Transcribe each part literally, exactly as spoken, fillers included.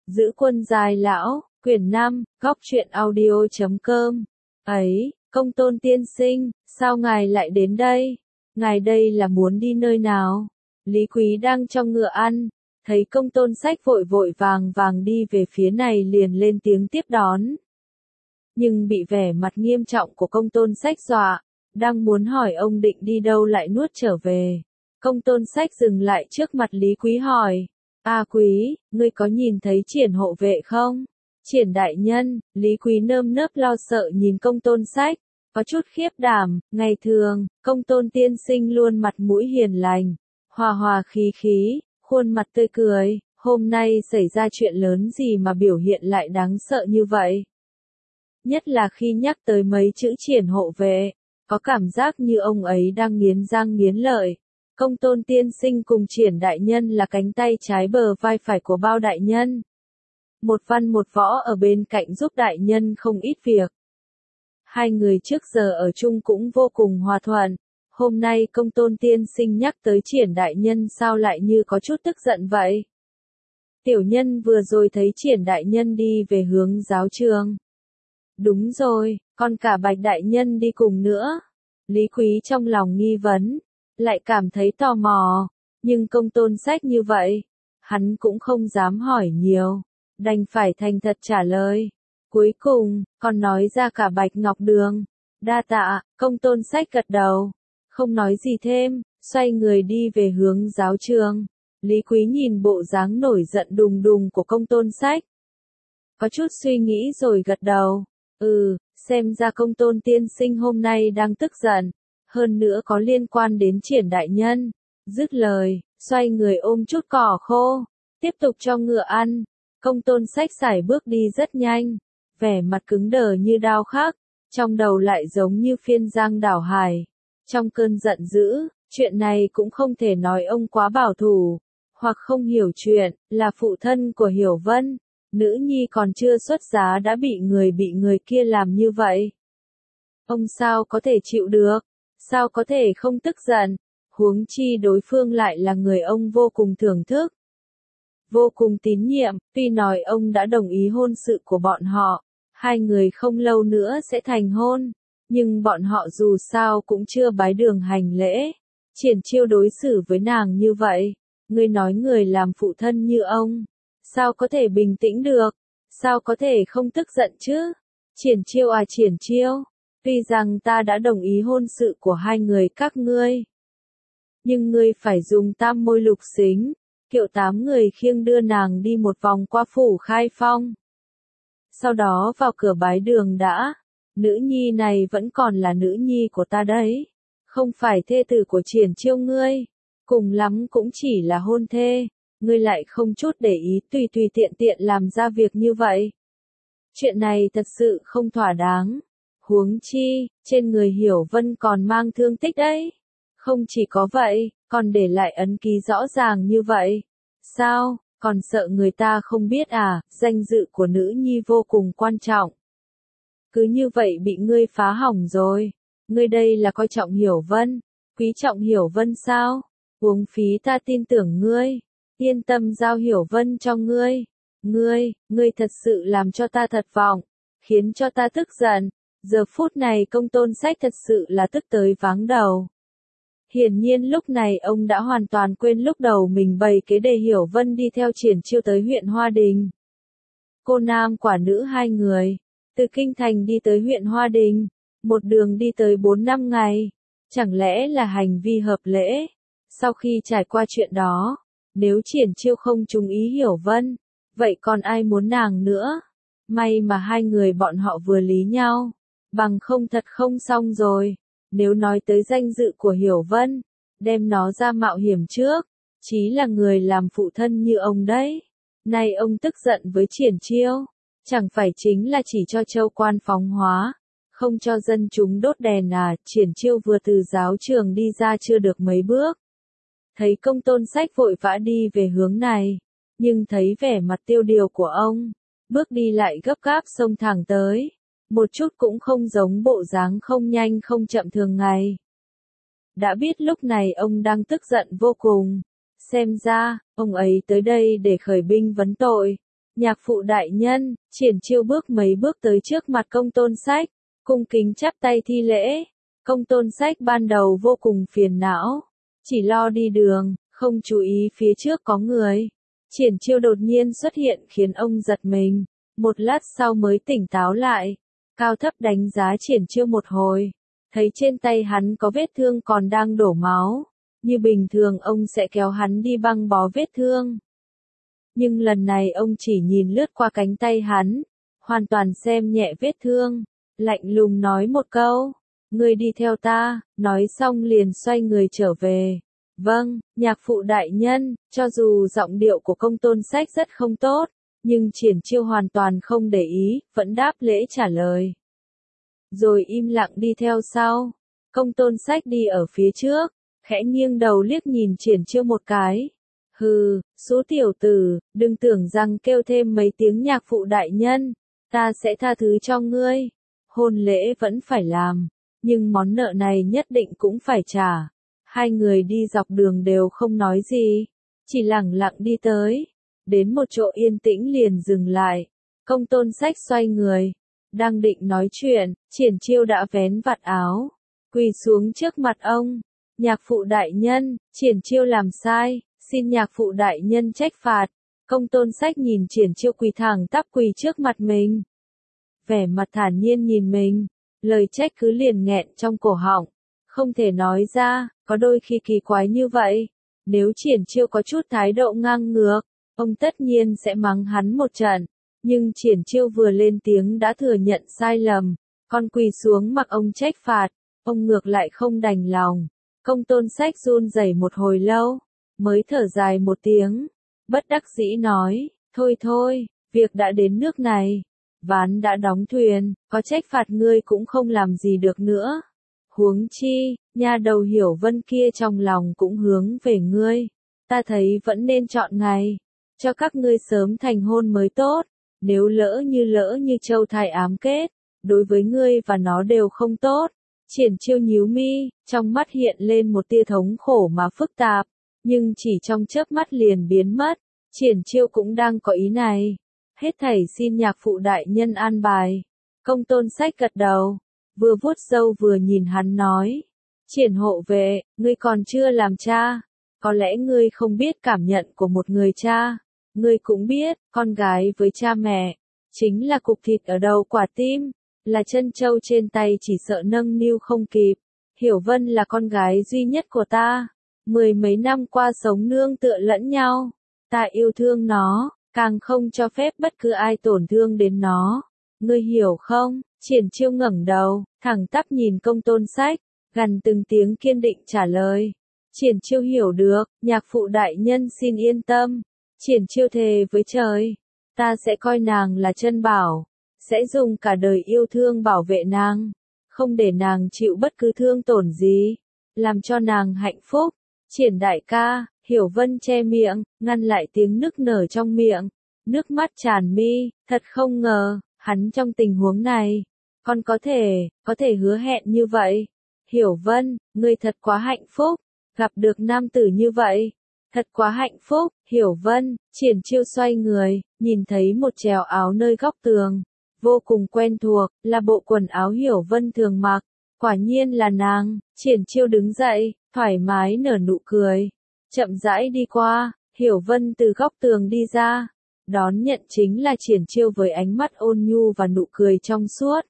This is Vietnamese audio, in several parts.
Giữ quân dài lão, quyển năm, góc truyện audio chấm com. Ấy, Công Tôn tiên sinh, sao ngài lại đến đây? Ngài đây là muốn đi nơi nào? Lý Quý đang trong ngựa ăn, thấy Công Tôn Sách vội vội vàng vàng đi về phía này liền lên tiếng tiếp đón. Nhưng bị vẻ mặt nghiêm trọng của Công Tôn Sách dọa, đang muốn hỏi ông định đi đâu lại nuốt trở về. Công Tôn Sách dừng lại trước mặt Lý Quý hỏi, A Quý, ngươi có nhìn thấy Triển hộ vệ không? Triển đại nhân, Lý Quý nơm nớp lo sợ nhìn Công Tôn Sách, có chút khiếp đảm, ngày thường, Công Tôn tiên sinh luôn mặt mũi hiền lành, hòa hòa khí khí, khuôn mặt tươi cười, hôm nay xảy ra chuyện lớn gì mà biểu hiện lại đáng sợ như vậy? Nhất là khi nhắc tới mấy chữ Triển hộ vệ, có cảm giác như ông ấy đang nghiến răng nghiến lợi. Công Tôn tiên sinh cùng Triển đại nhân là cánh tay trái bờ vai phải của Bao đại nhân. Một văn một võ ở bên cạnh giúp đại nhân không ít việc. Hai người trước giờ ở chung cũng vô cùng hòa thuận. Hôm nay Công Tôn tiên sinh nhắc tới Triển đại nhân sao lại như có chút tức giận vậy? Tiểu nhân vừa rồi thấy Triển đại nhân đi về hướng giáo trường. Đúng rồi, còn cả Bạch đại nhân đi cùng nữa. Lý Quý trong lòng nghi vấn, lại cảm thấy tò mò, nhưng Công Tôn Sách như vậy, hắn cũng không dám hỏi nhiều, đành phải thành thật trả lời. Cuối cùng, còn nói ra cả Bạch Ngọc Đường. Đa tạ, Công Tôn Sách gật đầu, không nói gì thêm, xoay người đi về hướng giáo trường. Lý Quý nhìn bộ dáng nổi giận đùng đùng của Công Tôn Sách, có chút suy nghĩ rồi gật đầu. Ừ, xem ra Công Tôn tiên sinh hôm nay đang tức giận, hơn nữa có liên quan đến Triển đại nhân. Dứt lời, xoay người ôm chút cỏ khô, tiếp tục cho ngựa ăn. Công Tôn Sách sải bước đi rất nhanh, vẻ mặt cứng đờ như đao khắc, trong đầu lại giống như phiên giang đảo hải. Trong cơn giận dữ, chuyện này cũng không thể nói ông quá bảo thủ, hoặc không hiểu chuyện, là phụ thân của Hiểu Vân. Nữ nhi còn chưa xuất giá đã bị người bị người kia làm như vậy. Ông sao có thể chịu được, sao có thể không tức giận, huống chi đối phương lại là người ông vô cùng thưởng thức, vô cùng tín nhiệm. Tuy nói ông đã đồng ý hôn sự của bọn họ, hai người không lâu nữa sẽ thành hôn, nhưng bọn họ dù sao cũng chưa bái đường hành lễ. Triển Chiêu đối xử với nàng như vậy, ngươi nói người làm phụ thân như ông, sao có thể bình tĩnh được, sao có thể không tức giận chứ? Triển Chiêu à Triển Chiêu, tuy rằng ta đã đồng ý hôn sự của hai người các ngươi, nhưng ngươi phải dùng tam môi lục xính, kiệu tám người khiêng đưa nàng đi một vòng qua phủ Khai Phong. Sau đó vào cửa bái đường đã, nữ nhi này vẫn còn là nữ nhi của ta đấy, không phải thê tử của Triển Chiêu ngươi, cùng lắm cũng chỉ là hôn thê. Ngươi lại không chút để ý tùy tùy tiện tiện làm ra việc như vậy. Chuyện này thật sự không thỏa đáng. Huống chi, trên người Hiểu Vân còn mang thương tích đấy. Không chỉ có vậy, còn để lại ấn ký rõ ràng như vậy. Sao, còn sợ người ta không biết à, danh dự của nữ nhi vô cùng quan trọng. Cứ như vậy bị ngươi phá hỏng rồi. Ngươi đây là coi trọng Hiểu Vân, quý trọng Hiểu Vân sao? Uống phí ta tin tưởng ngươi. Yên tâm giao Hiểu Vân cho ngươi. Ngươi, ngươi thật sự làm cho ta thật vọng, khiến cho ta tức giận. Giờ phút này Công Tôn Sách thật sự là tức tới váng đầu. Hiển nhiên lúc này ông đã hoàn toàn quên lúc đầu mình bày kế để Hiểu Vân đi theo Triển Chiêu tới huyện Hoa Đình. Cô nam quả nữ hai người, từ Kinh Thành đi tới huyện Hoa Đình, một đường đi tới bốn năm ngày. Chẳng lẽ là hành vi hợp lễ? Sau khi trải qua chuyện đó, nếu Triển Chiêu không trúng ý Hiểu Vân, vậy còn ai muốn nàng nữa? May mà hai người bọn họ vừa lý nhau, bằng không thật không xong rồi. Nếu nói tới danh dự của Hiểu Vân, đem nó ra mạo hiểm trước, chí là người làm phụ thân như ông đấy. Nay ông tức giận với Triển Chiêu, chẳng phải chính là chỉ cho châu quan phóng hóa, không cho dân chúng đốt đèn à? Triển Chiêu vừa từ giáo trường đi ra chưa được mấy bước, thấy Công Tôn Sách vội vã đi về hướng này, nhưng thấy vẻ mặt tiêu điều của ông, bước đi lại gấp gáp xông thẳng tới, một chút cũng không giống bộ dáng không nhanh không chậm thường ngày. Đã biết lúc này ông đang tức giận vô cùng, xem ra, ông ấy tới đây để khởi binh vấn tội, nhạc phụ đại nhân, Triển Chiêu bước mấy bước tới trước mặt Công Tôn Sách, cung kính chắp tay thi lễ. Công Tôn Sách ban đầu vô cùng phiền não, chỉ lo đi đường, không chú ý phía trước có người. Triển Chiêu đột nhiên xuất hiện khiến ông giật mình, một lát sau mới tỉnh táo lại, cao thấp đánh giá Triển Chiêu một hồi, thấy trên tay hắn có vết thương còn đang đổ máu, như bình thường ông sẽ kéo hắn đi băng bó vết thương. Nhưng lần này ông chỉ nhìn lướt qua cánh tay hắn, hoàn toàn xem nhẹ vết thương, lạnh lùng nói một câu, ngươi đi theo ta, nói xong liền xoay người trở về. Vâng, nhạc phụ đại nhân, cho dù giọng điệu của Công Tôn Sách rất không tốt, nhưng Triển Chiêu hoàn toàn không để ý, vẫn đáp lễ trả lời. Rồi im lặng đi theo sau. Công Tôn Sách đi ở phía trước, khẽ nghiêng đầu liếc nhìn Triển Chiêu một cái. Hừ, số tiểu tử, đừng tưởng rằng kêu thêm mấy tiếng nhạc phụ đại nhân, ta sẽ tha thứ cho ngươi. Hôn lễ vẫn phải làm, nhưng món nợ này nhất định cũng phải trả. Hai người đi dọc đường đều không nói gì, chỉ lẳng lặng đi tới. Đến một chỗ yên tĩnh liền dừng lại. Công Tôn Sách xoay người, đang định nói chuyện, Triển Chiêu đã vén vạt áo, quỳ xuống trước mặt ông. Nhạc phụ đại nhân, Triển Chiêu làm sai, xin nhạc phụ đại nhân trách phạt. Công Tôn Sách nhìn Triển Chiêu quỳ thẳng tắp quỳ trước mặt mình, vẻ mặt thản nhiên nhìn mình, lời trách cứ liền nghẹn trong cổ họng, không thể nói ra, có đôi khi kỳ quái như vậy. Nếu Triển Chiêu có chút thái độ ngang ngược, ông tất nhiên sẽ mắng hắn một trận, nhưng Triển Chiêu vừa lên tiếng đã thừa nhận sai lầm, còn quỳ xuống mặc ông trách phạt, ông ngược lại không đành lòng. Công Tôn Sách run rẩy một hồi lâu, mới thở dài một tiếng, bất đắc dĩ nói, thôi thôi, việc đã đến nước này, ván đã đóng thuyền, có trách phạt ngươi cũng không làm gì được nữa. Huống chi, nha đầu Hiểu Vân kia trong lòng cũng hướng về ngươi, ta thấy vẫn nên chọn ngày, cho các ngươi sớm thành hôn mới tốt, nếu lỡ như lỡ như châu thai ám kết, đối với ngươi và nó đều không tốt. Triển Chiêu nhíu mi, trong mắt hiện lên một tia thống khổ mà phức tạp, nhưng chỉ trong chớp mắt liền biến mất. Triển Chiêu cũng đang có ý này, hết thảy xin nhạc phụ đại nhân an bài. Công Tôn Sách gật đầu, vừa vuốt râu vừa nhìn hắn nói, Triển hộ vệ, ngươi còn chưa làm cha, có lẽ ngươi không biết cảm nhận của một người cha, ngươi cũng biết, con gái với cha mẹ, chính là cục thịt ở đầu quả tim, là chân châu trên tay chỉ sợ nâng niu không kịp. Hiểu Vân là con gái duy nhất của ta, mười mấy năm qua sống nương tựa lẫn nhau, ta yêu thương nó, càng không cho phép bất cứ ai tổn thương đến nó, ngươi hiểu không? Triển Chiêu ngẩng đầu, thẳng tắp nhìn Công Tôn Sách, gằn từng tiếng kiên định trả lời. Triển Chiêu hiểu được, nhạc phụ đại nhân xin yên tâm. Triển Chiêu thề với trời, ta sẽ coi nàng là chân bảo, sẽ dùng cả đời yêu thương bảo vệ nàng, không để nàng chịu bất cứ thương tổn gì, làm cho nàng hạnh phúc. Triển đại ca, Hiểu Vân che miệng, ngăn lại tiếng nức nở trong miệng, nước mắt tràn mi, thật không ngờ, hắn trong tình huống này, còn có thể, có thể hứa hẹn như vậy. Hiểu Vân, ngươi thật quá hạnh phúc, gặp được nam tử như vậy, thật quá hạnh phúc. Hiểu Vân, Triển Chiêu xoay người, nhìn thấy một chèo áo nơi góc tường, vô cùng quen thuộc, là bộ quần áo Hiểu Vân thường mặc, quả nhiên là nàng. Triển Chiêu đứng dậy, thoải mái nở nụ cười, chậm rãi đi qua. Hiểu Vân từ góc tường đi ra, đón nhận chính là Triển Chiêu với ánh mắt ôn nhu và nụ cười trong suốt.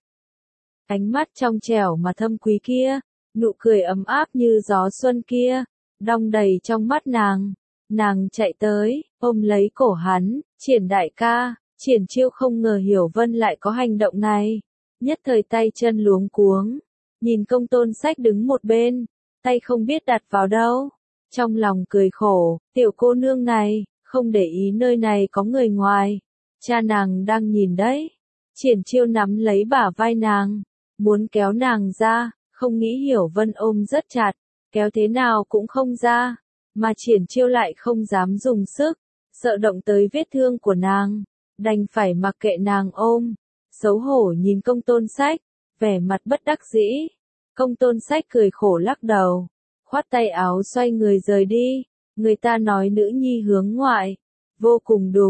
Ánh mắt trong trẻo mà thâm quý kia, nụ cười ấm áp như gió xuân kia, đong đầy trong mắt nàng. Nàng chạy tới, ôm lấy cổ hắn, Triển đại ca. Triển Chiêu không ngờ Hiểu Vân lại có hành động này, nhất thời tay chân luống cuống, nhìn Công Tôn Sách đứng một bên, tay không biết đặt vào đâu, trong lòng cười khổ, tiểu cô nương này, không để ý nơi này có người ngoài, cha nàng đang nhìn đấy. Triển Chiêu nắm lấy bả vai nàng, muốn kéo nàng ra, không nghĩ Hiểu Vân ôm rất chặt, kéo thế nào cũng không ra, mà Triển Chiêu lại không dám dùng sức, sợ động tới vết thương của nàng, đành phải mặc kệ nàng ôm, xấu hổ nhìn Công Tôn Sách, vẻ mặt bất đắc dĩ. Công Tôn Sách cười khổ lắc đầu, khoát tay áo xoay người rời đi. Người ta nói nữ nhi hướng ngoại, vô cùng đúng,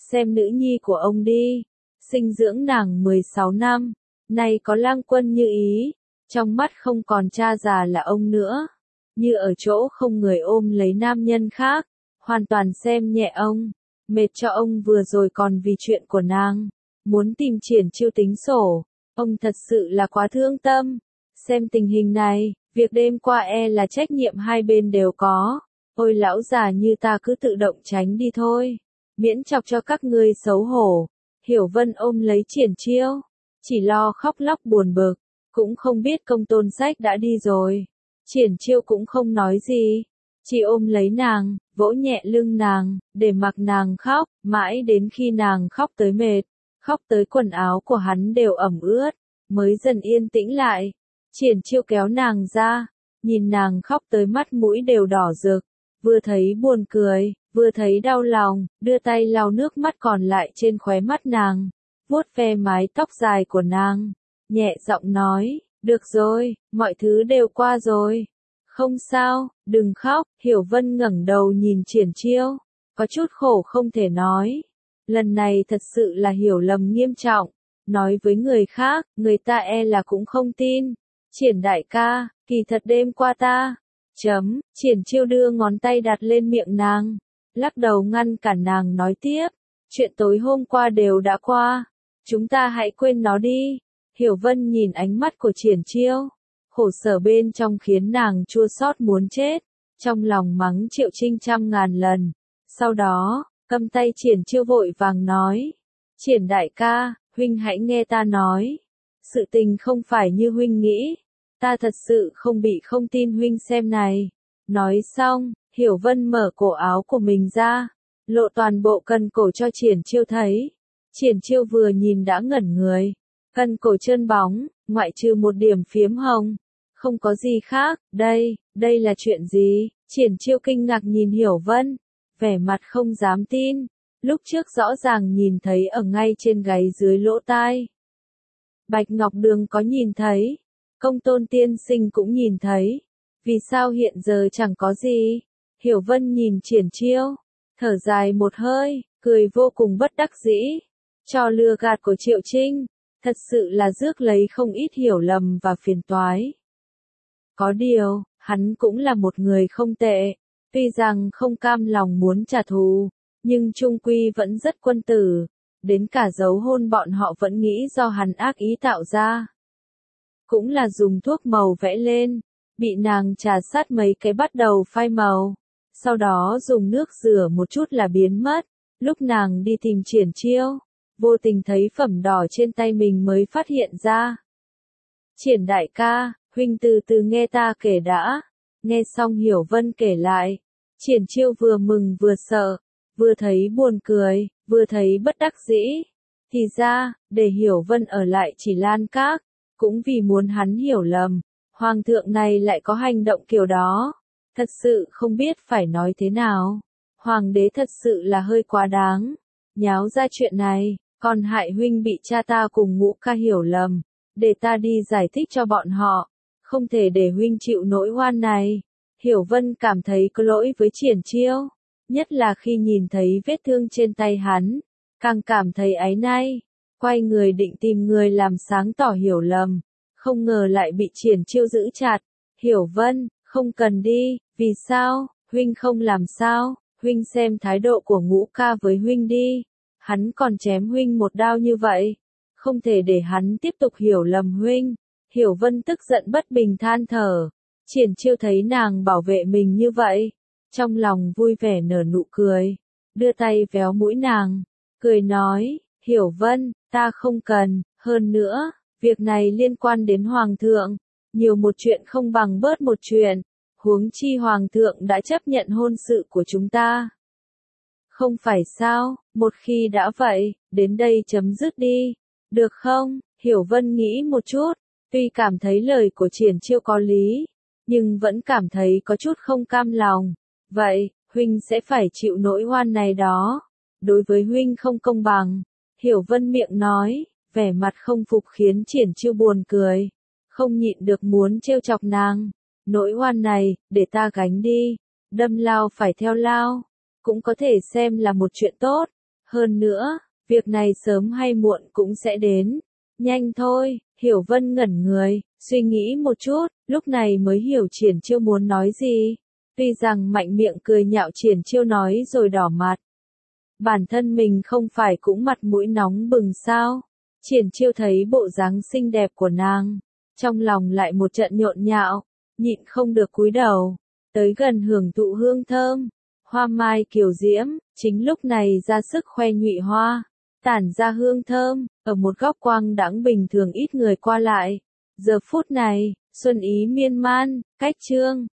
xem nữ nhi của ông đi. Sinh dưỡng nàng mười sáu năm, nay có lang quân như ý, trong mắt không còn cha già là ông nữa. Như ở chỗ không người ôm lấy nam nhân khác, hoàn toàn xem nhẹ ông, mệt cho ông vừa rồi còn vì chuyện của nàng, muốn tìm Triển Chiêu tính sổ, ông thật sự là quá thương tâm. Xem tình hình này, việc đêm qua e là trách nhiệm hai bên đều có, ôi lão già như ta cứ tự động tránh đi thôi, miễn chọc cho các ngươi xấu hổ. Hiểu Vân ôm lấy Triển Chiêu, chỉ lo khóc lóc buồn bực, cũng không biết Công Tôn Sách đã đi rồi. Triển Chiêu cũng không nói gì, chỉ ôm lấy nàng, vỗ nhẹ lưng nàng, để mặc nàng khóc, mãi đến khi nàng khóc tới mệt, khóc tới quần áo của hắn đều ẩm ướt, mới dần yên tĩnh lại. Triển Chiêu kéo nàng ra, nhìn nàng khóc tới mắt mũi đều đỏ rực, vừa thấy buồn cười, vừa thấy đau lòng, đưa tay lau nước mắt còn lại trên khóe mắt nàng, vuốt ve mái tóc dài của nàng, nhẹ giọng nói, được rồi, mọi thứ đều qua rồi. Không sao, đừng khóc. Hiểu Vân ngẩng đầu nhìn Triển Chiêu, có chút khổ không thể nói. Lần này thật sự là hiểu lầm nghiêm trọng, nói với người khác, người ta e là cũng không tin. Triển đại ca, kỳ thật đêm qua ta, chấm, Triển Chiêu đưa ngón tay đặt lên miệng nàng, lắc đầu ngăn cản nàng nói tiếp, chuyện tối hôm qua đều đã qua, chúng ta hãy quên nó đi. Hiểu Vân nhìn ánh mắt của Triển Chiêu, khổ sở bên trong khiến nàng chua xót muốn chết, trong lòng mắng Triệu Trinh trăm ngàn lần. Sau đó, cầm tay Triển Chiêu vội vàng nói, Triển đại ca, huynh hãy nghe ta nói, sự tình không phải như huynh nghĩ, ta thật sự không bị không tin huynh xem này. Nói xong, Hiểu Vân mở cổ áo của mình ra, lộ toàn bộ cân cổ cho Triển Chiêu thấy. Triển Chiêu vừa nhìn đã ngẩn người, cân cổ trơn bóng, ngoại trừ một điểm phiếm hồng, không có gì khác. Đây, đây là chuyện gì? Triển Chiêu kinh ngạc nhìn Hiểu Vân, vẻ mặt không dám tin, lúc trước rõ ràng nhìn thấy ở ngay trên gáy dưới lỗ tai. Bạch Ngọc Đường có nhìn thấy, Công Tôn tiên sinh cũng nhìn thấy, vì sao hiện giờ chẳng có gì? Hiểu Vân nhìn Triển Chiêu, thở dài một hơi, cười vô cùng bất đắc dĩ, trò lừa gạt của Triệu Trinh, thật sự là rước lấy không ít hiểu lầm và phiền toái. Có điều, hắn cũng là một người không tệ, tuy rằng không cam lòng muốn trả thù, nhưng chung quy vẫn rất quân tử, đến cả dấu hôn bọn họ vẫn nghĩ do hắn ác ý tạo ra. Cũng là dùng thuốc màu vẽ lên, bị nàng trà sát mấy cái bắt đầu phai màu, sau đó dùng nước rửa một chút là biến mất. Lúc nàng đi tìm Triển Chiêu, vô tình thấy phẩm đỏ trên tay mình mới phát hiện ra. Triển đại ca, huynh từ từ nghe ta kể đã. Nghe xong Hiểu Vân kể lại, Triển Chiêu vừa mừng vừa sợ, vừa thấy buồn cười, vừa thấy bất đắc dĩ. Thì ra, để Hiểu Vân ở lại Chỉ Lan Các, cũng vì muốn hắn hiểu lầm, hoàng thượng này lại có hành động kiểu đó. Thật sự không biết phải nói thế nào. Hoàng đế thật sự là hơi quá đáng. Nháo ra chuyện này, còn hại huynh bị cha ta cùng Ngũ ca hiểu lầm. Để ta đi giải thích cho bọn họ. Không thể để huynh chịu nỗi oan này. Hiểu Vân cảm thấy có lỗi với Triển Chiêu. Nhất là khi nhìn thấy vết thương trên tay hắn. Càng cảm thấy áy náy. Quay người định tìm người làm sáng tỏ hiểu lầm. Không ngờ lại bị Triển Chiêu giữ chặt. Hiểu Vân, không cần đi. Vì sao? Huynh không làm sao? Huynh xem thái độ của Ngũ ca với huynh đi. Hắn còn chém huynh một đao như vậy. Không thể để hắn tiếp tục hiểu lầm huynh. Hiểu Vân tức giận bất bình than thở. Triển Chiêu thấy nàng bảo vệ mình như vậy, trong lòng vui vẻ nở nụ cười, đưa tay véo mũi nàng, cười nói, Hiểu Vân, ta không cần, hơn nữa, việc này liên quan đến Hoàng thượng, nhiều một chuyện không bằng bớt một chuyện, huống chi Hoàng thượng đã chấp nhận hôn sự của chúng ta. Không phải sao, một khi đã vậy, đến đây chấm dứt đi, được không? Hiểu Vân nghĩ một chút, tuy cảm thấy lời của Triển Chiêu có lý, nhưng vẫn cảm thấy có chút không cam lòng. Vậy, huynh sẽ phải chịu nỗi oan này đó. Đối với huynh không công bằng. Hiểu Vân miệng nói, vẻ mặt không phục khiến Triển Chiêu buồn cười. Không nhịn được muốn trêu chọc nàng. Nỗi oan này, để ta gánh đi. Đâm lao phải theo lao. Cũng có thể xem là một chuyện tốt. Hơn nữa, việc này sớm hay muộn cũng sẽ đến. Nhanh thôi, Hiểu Vân ngẩn người, suy nghĩ một chút, lúc này mới hiểu Triển Chiêu muốn nói gì. Tuy rằng mạnh miệng cười nhạo Triển Chiêu nói rồi đỏ mặt. Bản thân mình không phải cũng mặt mũi nóng bừng sao? Triển Chiêu thấy bộ dáng xinh đẹp của nàng, trong lòng lại một trận nhộn nhạo, nhịn không được cúi đầu, tới gần hưởng thụ hương thơm. Hoa mai kiều diễm, chính lúc này ra sức khoe nhụy hoa, tản ra hương thơm, ở một góc quang đãng bình thường ít người qua lại. Giờ phút này, xuân ý miên man, cách trương,